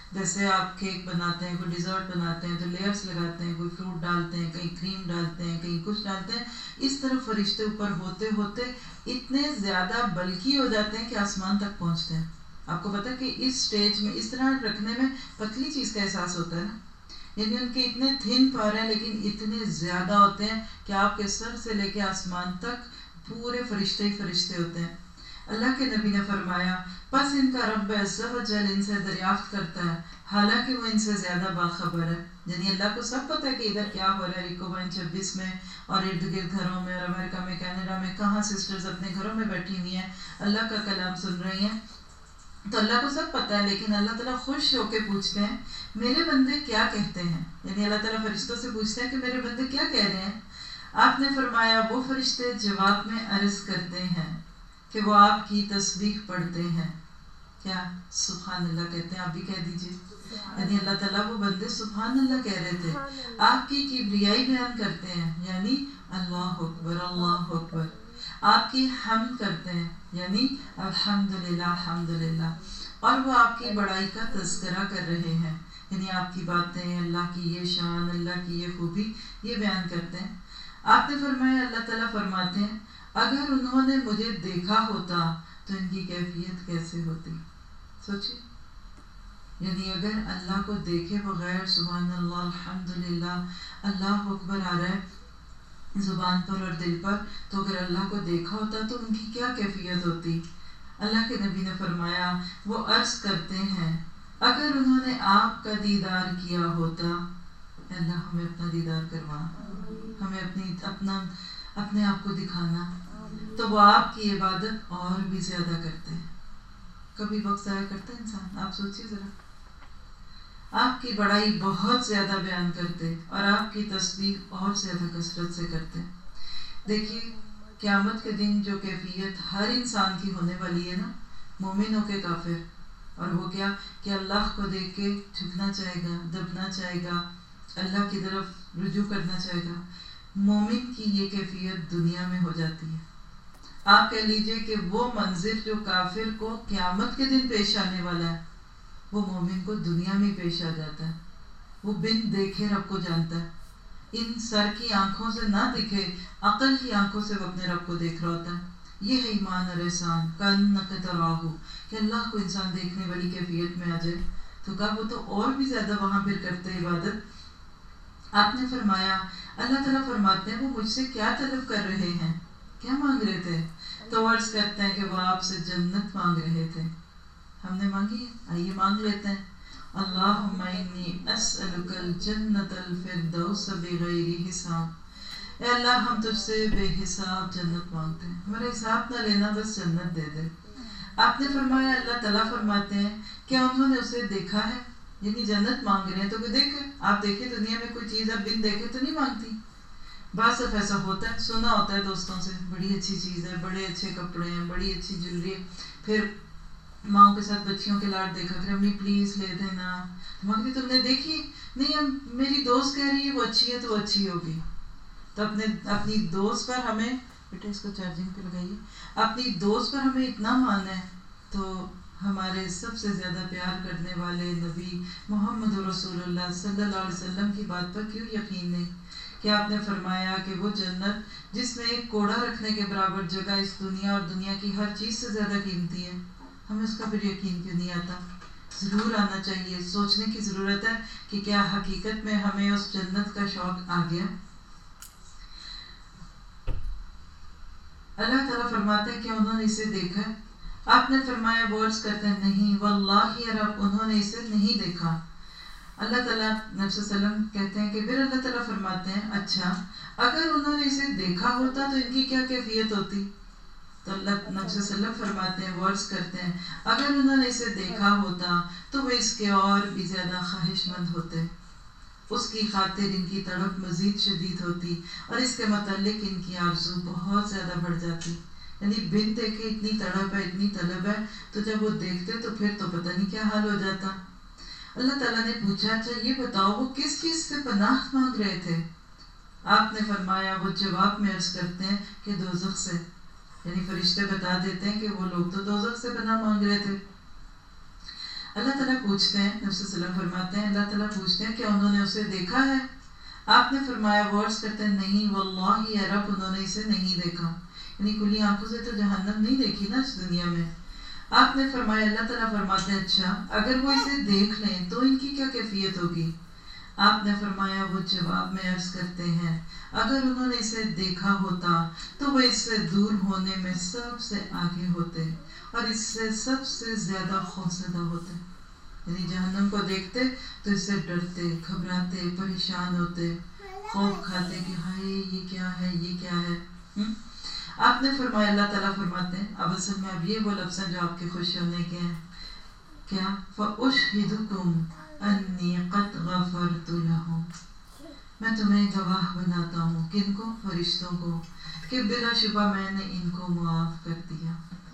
جیسے آپ کیک بناتے ہیں، کوئی ڈیزرٹ بناتے ہیں تو لیئرس لگاتے ہیں، کوئی فروٹ ڈالتے ہیں، کہیں کریم ڈالتے ہیں، کہیں کچھ ڈالتے ہیں، اس طرح فرشتے اوپر ہوتے ہوتے اتنے زیادہ بلکی ہو جاتے ہیں کہ آسمان تک پہنچتے ہیں. آپ کو پتہ ہے کہ اس سٹیج میں اس طرح رکھنے میں پتلی چیز کا احساس ہوتا ہے نا، یعنی ان کے اتنے تھن پار ہیں لیکن اتنے زیادہ ہوتے ہیں کہ آپ کے سر سے لے کے آسمان تک پورے فرشتے ہی فرشتے ہوتے ہیں. اللہ کے نبی نے فرمایا پس ان کا رب عز و جل ان سے دریافت کرتا ہے حالانکہ وہ ان سے زیادہ باخبر ہے. یعنی اللہ کو سب پتہ ہے کہ ادھر کیا ہو رہا ہے ریکوبائن 26 میں اور ارد گرد گھروں میں اور امریکہ میں کینیڈا میں کہاں سسٹرز اپنے گھروں میں بیٹھی ہوئی ہیں اللہ کا کلام سن رہی ہیں. تو اللہ کو سب پتہ ہے، لیکن اللہ تعالیٰ خوش ہو کے پوچھتے ہیں میرے بندے کیا کہتے ہیں. یعنی اللہ تعالیٰ فرشتوں سے پوچھتے ہیں کہ میرے بندے کیا کہہ رہے ہیں. آپ نے فرمایا وہ فرشتے جواب میں عرض کرتے ہیں کہ وہ آپ کی تسبیح پڑھتے ہیں. کیا سبحان اللہ کہتے ہیں، آپ بھی کہہ دیجئے. یعنی اللہ تعالیٰ وہ بندے سبحان اللہ کہہ رہے تھے، آپ کی کبریائی بیان کرتے ہیں یعنی اللہ اکبر اللہ اکبر، آپ کی حمد کرتے ہیں یعنی الحمدللہ الحمدللہ، اور وہ آپ کی بڑائی کا تذکرہ کر رہے ہیں یعنی آپ کی باتیں، اللہ کی یہ شان، اللہ کی یہ خوبی یہ بیان کرتے ہیں. آپ نے فرمایا اللہ تعالیٰ فرماتے ہیں اگر انہوں نے مجھے دیکھا ہوتا تو ان کی کیفیت کیسے ہوتی. سوچیے، یعنی اگر اللہ کو دیکھے بغیر سبحان اللہ الحمدللہ اللہ اکبر آ رہا ہے زبان پر اور دل پر، تو اگر اللہ کو دیکھا ہوتا تو ان کی کیا کیفیت ہوتی. اللہ کے نبی نے فرمایا وہ عرض کرتے ہیں اگر انہوں نے آپ کا دیدار کیا ہوتا، اللہ ہمیں اپنا دیدار کروا، ہمیں اپنے آپ کو دکھانا، تو وہ آپ کی عبادت اور بھی زیادہ کرتے ہیں. کبھی وقت ضائع کرتا ہے انسان؟ آپ سوچیے ذرا، آپ کی بڑائی بہت زیادہ بیان کرتے اور آپ کی تسبیح اور زیادہ کثرت سے کرتے. دیکھیے قیامت کے دن جو کیفیت ہر انسان کی ہونے والی ہے نا، مومن ہو کے کافر، اور وہ کیا کہ اللہ کو دیکھ کے جھکنا چاہے گا، دبنا چاہے گا، اللہ کی طرف رجوع کرنا چاہے گا. مومن کی یہ کیفیت دنیا میں ہو جاتی ہے. آپ کہہ لیجئے کہ وہ منظر جو کافر کو قیامت کے دن پیش آنے والا ہے وہ مومن کو دنیا میں پیش آ جاتا ہے. وہ بن دیکھے رب کو جانتا ہے، ان سر کی آنکھوں سے نہ دکھے عقل کی آنکھوں سے وہ اپنے رب کو دیکھ رہا ہوتا ہے. یہ ہے ایمان اور احسان، کأنک تراہ، کہ اللہ کو انسان دیکھنے والی کیفیت میں آ جائے. تو کہا وہ تو اور بھی زیادہ وہاں پھر کرتے عبادت. آپ نے فرمایا اللہ تعالیٰ فرماتے ہیں وہ مجھ سے کیا طلب کر رہے ہیں، کیا مانگ رہے تھے. تو عرض کرتے ہیں کہ وہ آپ سے جنت مانگ رہے تھے. ہم نے مانگی ہے، آئیے مانگ لیتے ہیں. اللہم انی اسألک الجنت الفردوس بغیر حساب. اے اللہ ہم تجھ سے بے حساب جنت مانگتے ہیں، ہمارا حساب نہ لینا، بس جنت دے دے. آپ نے فرمایا اللہ تعالیٰ فرماتے ہیں کیا انہوں نے اسے دیکھا ہے، یعنی جنت مانگ رہے ہیں تو کوئی دیکھے. آپ دیکھیں دنیا میں کوئی چیز آپ بن دیکھے تو نہیں مانگتی. بعض دفعہ ایسا ہوتا ہے، سنا ہوتا ہے دوستوں سے بڑی اچھی چیز ہے، بڑے اچھے کپڑے ہیں، بڑی اچھی جویلری ہے، پھر ماؤں کے ساتھ بچیوں کے لاڈ دیکھا کہ امی پلیز لے دینا. مانگتی تم نے دیکھی نہیں، میری دوست کہہ رہی ہے وہ اچھی ہے تو وہ اچھی ہوگی. تو اپنی دوست پر ہمیں، بیٹا اس کو چارجنگ پہ لگائیے، اپنی دوست پر ہمیں اتنا ماننا ہے تو ہمارے سب سے زیادہ پیار کرنے والے نبی محمد رسول اللہ صلی اللہ علیہ وسلم کی بات پر کیوں یقین نہیں. کہ آپ نے فرمایا کہ وہ جنت جس میں ایک کوڑا رکھنے کے برابر جگہ اس دنیا اور دنیا کی ہر چیز سے زیادہ قیمتی ہے، ہمیں اس کا پھر یقین کیوں نہیں آتا. ضرور آنا چاہیے، سوچنے کی ضرورت ہے کہ کیا حقیقت میں ہمیں اس جنت کا شوق آ گیا. اللہ تعالیٰ فرماتے ہیں کہ انہوں نے اسے دیکھا. آپ نے فرمایا وہ عرض کرتے ہیں نہیں واللہ یا رب انہوں نے اسے نہیں دیکھا. اللہ تعالیٰ نبی صلی اللہ علیہ وسلم کہتے ہیں کہ پھر اللہ تعالیٰ فرماتے ہیں اچھا اگر انہوں نے اسے دیکھا ہوتا تو ان کی کیا کیفیت ہوتی. تو اللہ نبی صلی اللہ علیہ وسلم فرماتے ہیں وہ عرض کرتے ہیں اگر انہوں نے اسے دیکھا ہوتا تو وہ اس کے اور بھی زیادہ خواہش مند ہوتے، اس کی خاطر ان کی تڑپ مزید شدید ہوتی اور اس کے متعلق ان کی آرزو بہت زیادہ بڑھ جاتی. یعنی بن دیکھے اتنی تڑپ ہے، اتنی طلب ہے، تو جب وہ دیکھتے تو پھر تو پتہ نہیں کیا حال ہو جاتا. اللہ تعالیٰ نے پوچھا اچھا یہ بتاؤ وہ کس چیز سے پناہ مانگ رہے تھے. آپ نے فرمایا وہ جواب میں عرض کرتے ہیں کہ دوزخ سے. یعنی فرشتے بتا دیتے ہیں کہ وہ لوگ تو دوزخ سے پناہ مانگ رہے تھے. اللہ تعالیٰ پوچھتے ہیں، نبی صلی اللہ علیہ وسلم فرماتے ہیں اللہ تعالیٰ پوچھتے ہیں کہ انہوں نے اسے دیکھا ہے؟ آپ نے فرمایا، وہ عرض کرتے ہیں نہیں واللہ یا رب انہوں نے اسے نہیں دیکھا، یعنی کھلی آنکھوں سے تو جہنم نہیں دیکھی نا اس دنیا میں۔ آپ نے فرمایا، اللہ تعالیٰ فرماتے ہیں اچھا اگر وہ اسے دیکھ لیں تو ان کی کیا کیفیت ہوگی؟ آپ نے فرمایا، وہ جواب میں عرض کرتے ہیں اگر انہوں نے اسے دیکھا ہوتا تو وہ اس سے دور ہونے میں سب سے آگے ہوتے اور اس سے سب سے زیادہ خوفزدہ ہوتے، یعنی جہنم کو دیکھتے تو اس سے ڈرتے، گھبراتے، پریشان ہوتے، خوف کھاتے کہ ہائے یہ کیا ہے، یہ کیا ہے۔ آپ نے فرمایا، اللہ تعالیٰ فرماتے ہیں اب اصل میں اب یہ وہ لفظ ہیں جو آپ کے خوش ہونے کے ہیں، کیا فَأُشْهِدُكُمْ أَنِّي قَدْ غَفَرْتُ لَهُمْ، میں تمہیں گواہ بناتا ہوں، کن کو؟ فرشتوں کو، کہ بلا شبہ میں نے ان کو معاف کر دیا۔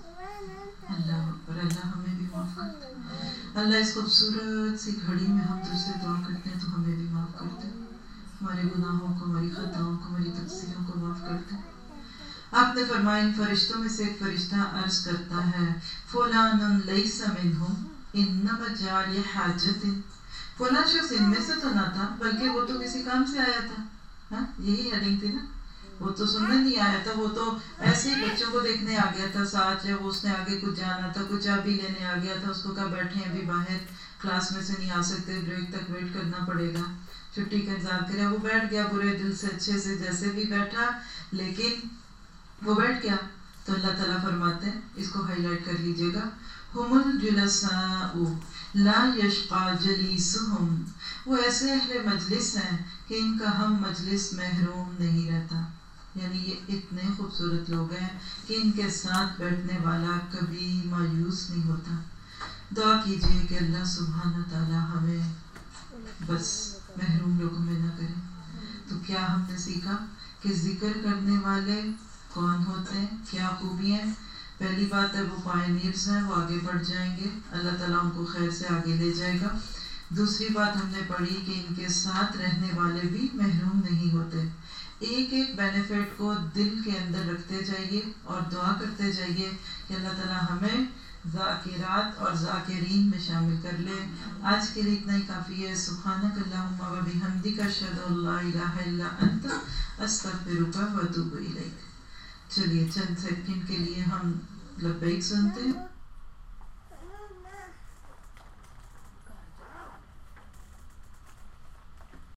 اللہ اکبر، اللہ ہمیں بھی معاف کرتے ہیں۔ اللہ اس خوبصورت سی گھڑی میں ہم تجھ سے دعا کرتے ہیں تو ہمیں بھی معاف کرتے ہیں، ہمارے گناہوں کو، ہماری خطاؤں کو، ہماری تقصیروں کو معاف کرتے ہیں۔ آپ نے فرمایا ان فرشتوں میں سے ایک فرشتہ عرض کرتا ہے فلان لیس منہم انما جاء لحاجت، فلاں شخص ان میں سے تو نہ تھا بلکہ وہ تو کسی کام سے آیا تھا۔ ہاں یہی ہیڈنگ تھی نا، وہ تو سننے نہیں آیا تھا، وہ تو ایسے ہی بچوں کو دیکھنے آ گیا تھا ساتھ، یا وہ اس نے آگے کچھ جانا تھا، کچھ چابی لینے آ گیا تھا، اس کو کہا بیٹھے ابھی باہر کلاس میں سے نہیں آ سکتے، بریک تک ویٹ کرنا پڑے گا، چھٹی کا انتظار کرے۔ وہ بیٹھ گیا برے دل سے، اچھے سے جیسے بھی بیٹھا، لیکن وہ بیٹھ گیا تو اللہ تعالیٰ فرماتے ہیں، اس کو ہائی لائٹ کر لیجئے گا، ہم الجلساء لا یشقى جلیسہم، وہ ایسے اہل مجلس ہیں کہ ان کا ہم مجلس محروم نہیں رہتا، یعنی یہ اتنے خوبصورت لوگ ہیں کہ ان کے ساتھ بیٹھنے والا کبھی مایوس نہیں ہوتا۔ دعا کیجئے کہ اللہ سبحانہ تعالیٰ ہمیں بس محروم لوگوں میں نہ کرے۔ تو کیا ہم نے سیکھا کہ ذکر کرنے والے کون ہوتے ہیں، کیا خوبیاں ہیں؟ پہلی بات ہے وہ پائنیئرز ہیں، وہ آگے بڑھ جائیں گے، اللہ تعالیٰ ان کو خیر سے آگے لے جائے گا۔ دوسری بات ہم نے پڑھی کہ ان کے ساتھ رہنے والے بھی محروم نہیں ہوتے۔ ایک ایک بینیفٹ کو دل کے اندر رکھتے جائیے اور دعا کرتے جائیے کہ اللہ تعالیٰ ہمیں ذاکرات اور ذاکرین میں شامل کر لے۔ آج کے لیے اتنا ہی کافی ہے۔ سبحانک اللہم و بحمدک اشہد ان لا الہ الا انت استغفرک و اتوب الیک۔ چلیے چند سیکنڈ کے لیے ہم لبیک سنتے ہیں۔